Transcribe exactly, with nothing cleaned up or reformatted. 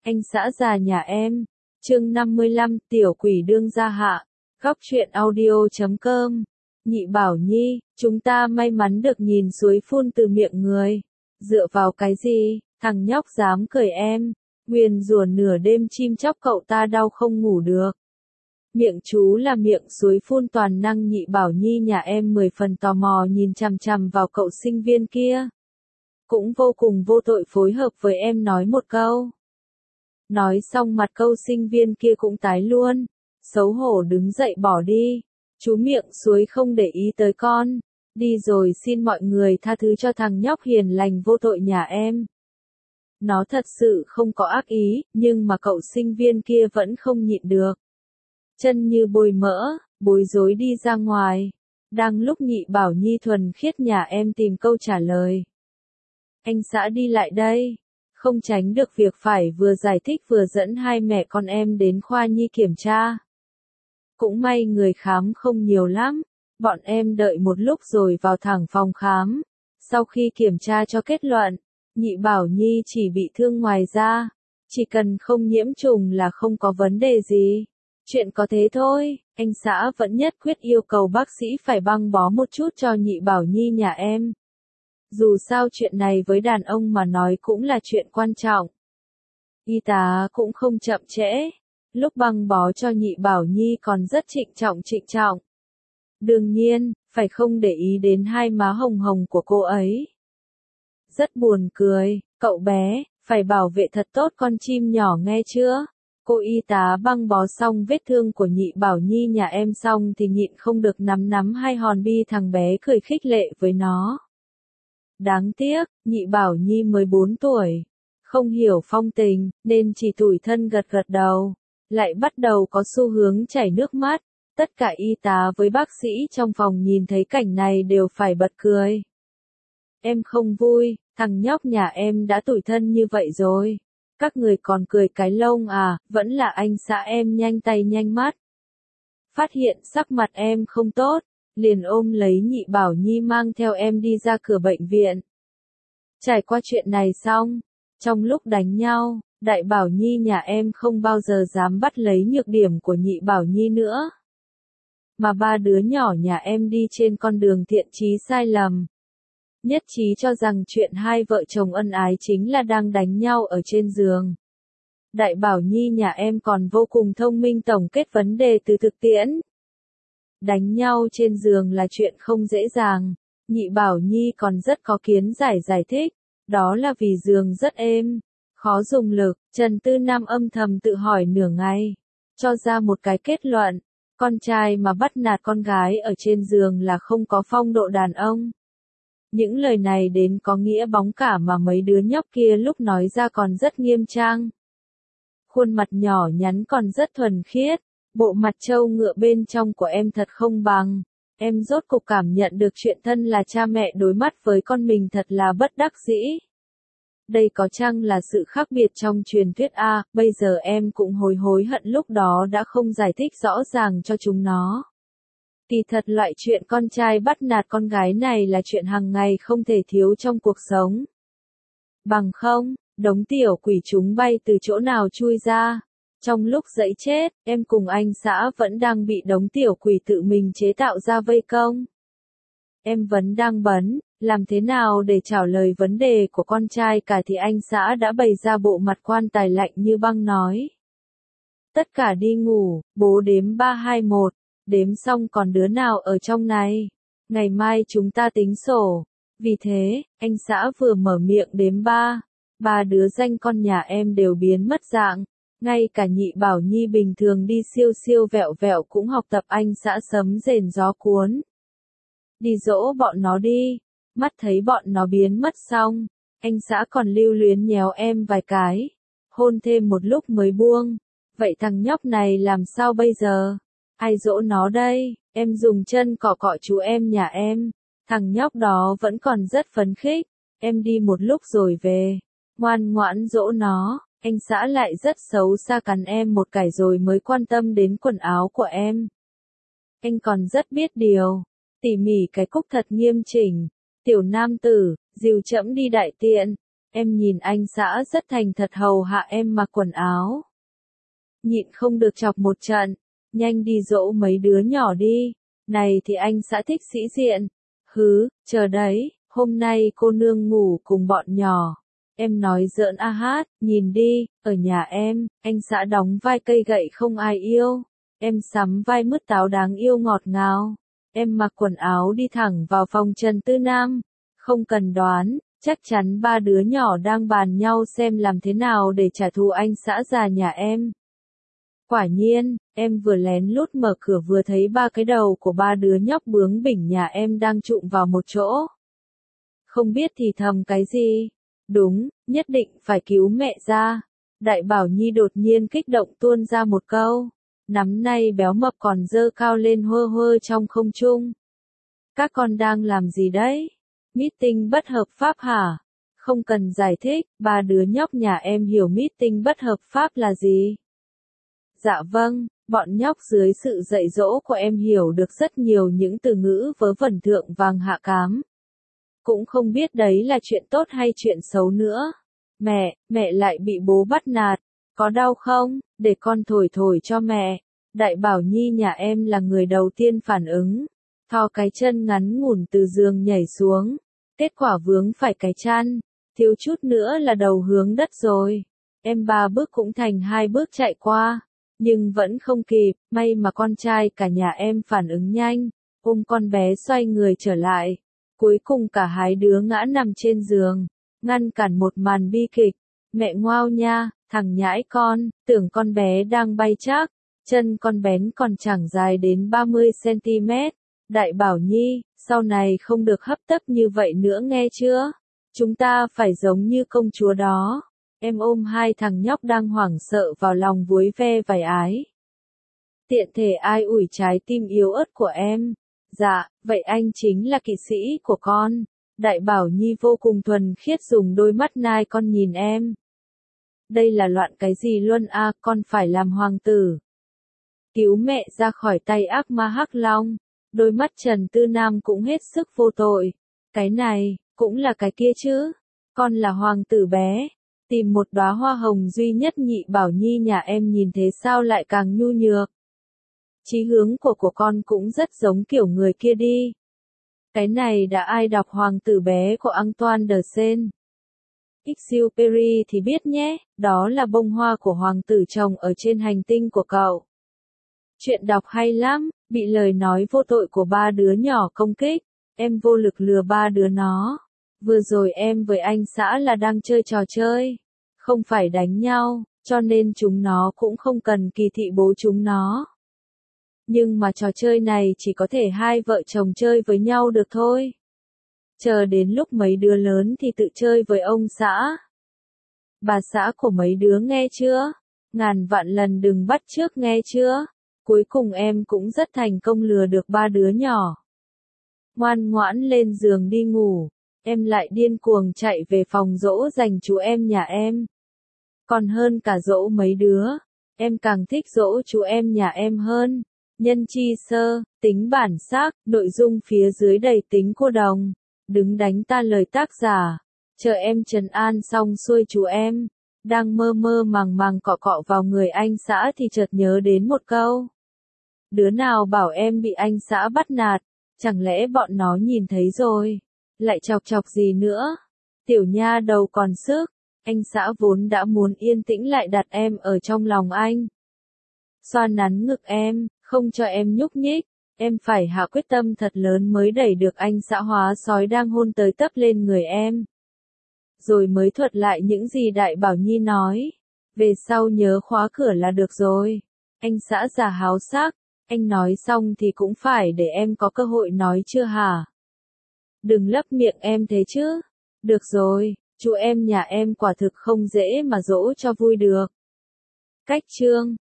Anh xã già nhà em. Chương năm mươi lăm, tiểu quỷ đương gia hạ. Góc truyện audio chấm com. Nhị Bảo Nhi, chúng ta may mắn được nhìn suối phun từ miệng người. Dựa vào cái gì, thằng nhóc dám cười em. Nguyền rủa nửa đêm chim chóc cậu ta đau không ngủ được. Miệng chú là miệng suối phun toàn năng. Nhị Bảo Nhi nhà em mười phần tò mò nhìn chằm chằm vào cậu sinh viên kia. Cũng vô cùng vô tội phối hợp với em nói một câu. Nói xong mặt câu sinh viên kia cũng tái luôn. Xấu hổ đứng dậy bỏ đi. Chú miệng suối không để ý tới con. Đi rồi, xin mọi người tha thứ cho thằng nhóc hiền lành vô tội nhà em. Nó thật sự không có ác ý, nhưng mà cậu sinh viên kia vẫn không nhịn được. Chân như bôi mỡ, bối rối đi ra ngoài. Đang lúc Nhị Bảo Nhi thuần khiết nhà em tìm câu trả lời. Anh xã đi lại đây. Không tránh được việc phải vừa giải thích vừa dẫn hai mẹ con em đến khoa nhi kiểm tra. Cũng may người khám không nhiều lắm. Bọn em đợi một lúc rồi vào thẳng phòng khám. Sau khi kiểm tra cho kết luận, Nhị Bảo Nhi chỉ bị thương ngoài da. Chỉ cần không nhiễm trùng là không có vấn đề gì. Chuyện có thế thôi, anh xã vẫn nhất quyết yêu cầu bác sĩ phải băng bó một chút cho Nhị Bảo Nhi nhà em. Dù sao chuyện này với đàn ông mà nói cũng là chuyện quan trọng. Y tá cũng không chậm trễ. Lúc băng bó cho Nhị Bảo Nhi còn rất trịnh trọng trịnh trọng. Đương nhiên, phải không để ý đến hai má hồng hồng của cô ấy. Rất buồn cười, cậu bé, phải bảo vệ thật tốt con chim nhỏ nghe chưa? Cô y tá băng bó xong vết thương của Nhị Bảo Nhi nhà em xong thì nhịn không được nắm nắm hai hòn bi thằng bé cười khích lệ với nó. Đáng tiếc, Nhị Bảo Nhi mới bốn tuổi. Không hiểu phong tình, nên chỉ tủi thân gật gật đầu. Lại bắt đầu có xu hướng chảy nước mắt. Tất cả y tá với bác sĩ trong phòng nhìn thấy cảnh này đều phải bật cười. Em không vui, thằng nhóc nhà em đã tủi thân như vậy rồi. Các người còn cười cái lông à, vẫn là anh xã em nhanh tay nhanh mắt. Phát hiện sắc mặt em không tốt, liền ôm lấy Nhị Bảo Nhi mang theo em đi ra cửa bệnh viện. Trải qua chuyện này xong, trong lúc đánh nhau, Đại Bảo Nhi nhà em không bao giờ dám bắt lấy nhược điểm của Nhị Bảo Nhi nữa. Mà ba đứa nhỏ nhà em đi trên con đường thiện chí sai lầm. Nhất trí cho rằng chuyện hai vợ chồng ân ái chính là đang đánh nhau ở trên giường. Đại Bảo Nhi nhà em còn vô cùng thông minh tổng kết vấn đề từ thực tiễn. Đánh nhau trên giường là chuyện không dễ dàng. Nhị Bảo Nhi còn rất có kiến giải giải thích. Đó là vì giường rất êm, khó dùng lực. Trần Tư Nam âm thầm tự hỏi nửa ngày. Cho ra một cái kết luận. Con trai mà bắt nạt con gái ở trên giường là không có phong độ đàn ông. Những lời này đến có nghĩa bóng cả mà mấy đứa nhóc kia lúc nói ra còn rất nghiêm trang. Khuôn mặt nhỏ nhắn còn rất thuần khiết. Bộ mặt trâu ngựa bên trong của em thật không bằng. Em rốt cục cảm nhận được chuyện thân là cha mẹ đối mắt với con mình thật là bất đắc dĩ. Đây có chăng là sự khác biệt trong truyền thuyết a, bây giờ em cũng hối hối hận lúc đó đã không giải thích rõ ràng cho chúng nó. Kỳ thật loại chuyện con trai bắt nạt con gái này là chuyện hàng ngày không thể thiếu trong cuộc sống. Bằng không, đống tiểu quỷ chúng bay từ chỗ nào chui ra. Trong lúc dẫy chết, em cùng anh xã vẫn đang bị đống tiểu quỷ tự mình chế tạo ra vây công. Em vẫn đang bấn, làm thế nào để trả lời vấn đề của con trai cả thì anh xã đã bày ra bộ mặt quan tài lạnh như băng nói. Tất cả đi ngủ, bố đếm ba hai một, đếm xong còn đứa nào ở trong này. Ngày mai chúng ta tính sổ. Vì thế, anh xã vừa mở miệng đếm ba, ba đứa danh con nhà em đều biến mất dạng. Ngay cả Nhị Bảo Nhi bình thường đi siêu siêu vẹo vẹo cũng học tập anh xã sấm rền gió cuốn. Đi dỗ bọn nó đi. Mắt thấy bọn nó biến mất xong, anh xã còn lưu luyến nhéo em vài cái. Hôn thêm một lúc mới buông. Vậy thằng nhóc này làm sao bây giờ? Ai dỗ nó đây? Em dùng chân cọ cọ chú em nhà em. Thằng nhóc đó vẫn còn rất phấn khích. Em đi một lúc rồi về. Ngoan ngoãn dỗ nó. Anh xã lại rất xấu xa cắn em một cái rồi mới quan tâm đến quần áo của em. Anh còn rất biết điều. Tỉ mỉ cái cúc thật nghiêm chỉnh. Tiểu nam tử, dìu trẫm đi đại tiện. Em nhìn anh xã rất thành thật hầu hạ em mặc quần áo. Nhịn không được chọc một trận, nhanh đi dỗ mấy đứa nhỏ đi. Này thì anh xã thích sĩ diện. Hứ, chờ đấy, hôm nay cô nương ngủ cùng bọn nhỏ. Em nói giỡn a hát, nhìn đi, ở nhà em, anh xã đóng vai cây gậy không ai yêu. Em sắm vai mứt táo đáng yêu ngọt ngào. Em mặc quần áo đi thẳng vào phòng Trần Tư Nam. Không cần đoán, chắc chắn ba đứa nhỏ đang bàn nhau xem làm thế nào để trả thù anh xã già nhà em. Quả nhiên, em vừa lén lút mở cửa vừa thấy ba cái đầu của ba đứa nhóc bướng bỉnh nhà em đang trụm vào một chỗ. Không biết thì thầm cái gì. Đúng, nhất định phải cứu mẹ ra. Đại Bảo Nhi đột nhiên kích động tuôn ra một câu. Nắm nay béo mập còn dơ cao lên hơ hơ trong không trung. Các con đang làm gì đấy? Meeting bất hợp pháp hả? Không cần giải thích, ba đứa nhóc nhà em hiểu meeting bất hợp pháp là gì. Dạ vâng, bọn nhóc dưới sự dạy dỗ của em hiểu được rất nhiều những từ ngữ vớ vẩn thượng vàng hạ cám. Cũng không biết đấy là chuyện tốt hay chuyện xấu nữa. Mẹ, mẹ lại bị bố bắt nạt. Có đau không? Để con thổi thổi cho mẹ. Đại Bảo Nhi nhà em là người đầu tiên phản ứng. Thò cái chân ngắn ngủn từ giường nhảy xuống. Kết quả vướng phải cái chăn. Thiếu chút nữa là đầu hướng đất rồi. Em ba bước cũng thành hai bước chạy qua. Nhưng vẫn không kịp, may mà con trai cả nhà em phản ứng nhanh. Ôm con bé xoay người trở lại. Cuối cùng cả hai đứa ngã nằm trên giường. Ngăn cản một màn bi kịch. Mẹ ngoao nha, thằng nhãi con, tưởng con bé đang bay chắc. Chân con bén còn chẳng dài đến ba mươi xăng ti mét. Đại Bảo Nhi, sau này không được hấp tấp như vậy nữa nghe chưa? Chúng ta phải giống như công chúa đó. Em ôm hai thằng nhóc đang hoảng sợ vào lòng vuối ve vài ái. Tiện thể ai ủi trái tim yếu ớt của em. Dạ, vậy anh chính là kỵ sĩ của con. Đại Bảo Nhi vô cùng thuần khiết dùng đôi mắt nai con nhìn em. Đây là loạn cái gì luôn a, à, con phải làm hoàng tử. Cứu mẹ ra khỏi tay ác ma Hắc Long. Đôi mắt Trần Tư Nam cũng hết sức vô tội. Cái này, cũng là cái kia chứ. Con là hoàng tử bé. Tìm một đóa hoa hồng duy nhất Nhị Bảo Nhi nhà em nhìn thế sao lại càng nhu nhược. Chí hướng của của con cũng rất giống kiểu người kia đi. Cái này đã ai đọc Hoàng tử bé của Antoine de Saint-Exupéry thì biết nhé, đó là bông hoa của hoàng tử trồng ở trên hành tinh của cậu. Chuyện đọc hay lắm, bị lời nói vô tội của ba đứa nhỏ công kích, em vô lực lừa ba đứa nó. Vừa rồi em với anh xã là đang chơi trò chơi, không phải đánh nhau, cho nên chúng nó cũng không cần kỳ thị bố chúng nó. Nhưng mà trò chơi này chỉ có thể hai vợ chồng chơi với nhau được thôi. Chờ đến lúc mấy đứa lớn thì tự chơi với ông xã. Bà xã của mấy đứa nghe chưa? Ngàn vạn lần đừng bắt chước nghe chưa? Cuối cùng em cũng rất thành công lừa được ba đứa nhỏ. Ngoan ngoãn lên giường đi ngủ. Em lại điên cuồng chạy về phòng dỗ dành chú em nhà em. Còn hơn cả dỗ mấy đứa, em càng thích dỗ chú em nhà em hơn. Nhân chi sơ, tính bản sắc, nội dung phía dưới đầy tính cô đồng. Đứng đánh ta lời tác giả. Chờ em trấn an xong xuôi chú em. Đang mơ mơ màng màng cọ cọ vào người anh xã thì chợt nhớ đến một câu. Đứa nào bảo em bị anh xã bắt nạt, chẳng lẽ bọn nó nhìn thấy rồi, lại chọc chọc gì nữa. Tiểu nha đầu còn sức, anh xã vốn đã muốn yên tĩnh lại đặt em ở trong lòng anh. Xoa nắn ngực em, không cho em nhúc nhích, em phải hạ quyết tâm thật lớn mới đẩy được anh xã hóa sói đang hôn tới tấp lên người em. Rồi mới thuật lại những gì Đại Bảo Nhi nói. Về sau nhớ khóa cửa là được rồi. Anh xã già háo sắc, anh nói xong thì cũng phải để em có cơ hội nói chưa hả? Đừng lấp miệng em thế chứ. Được rồi, chú em nhà em quả thực không dễ mà dỗ cho vui được. Cách chương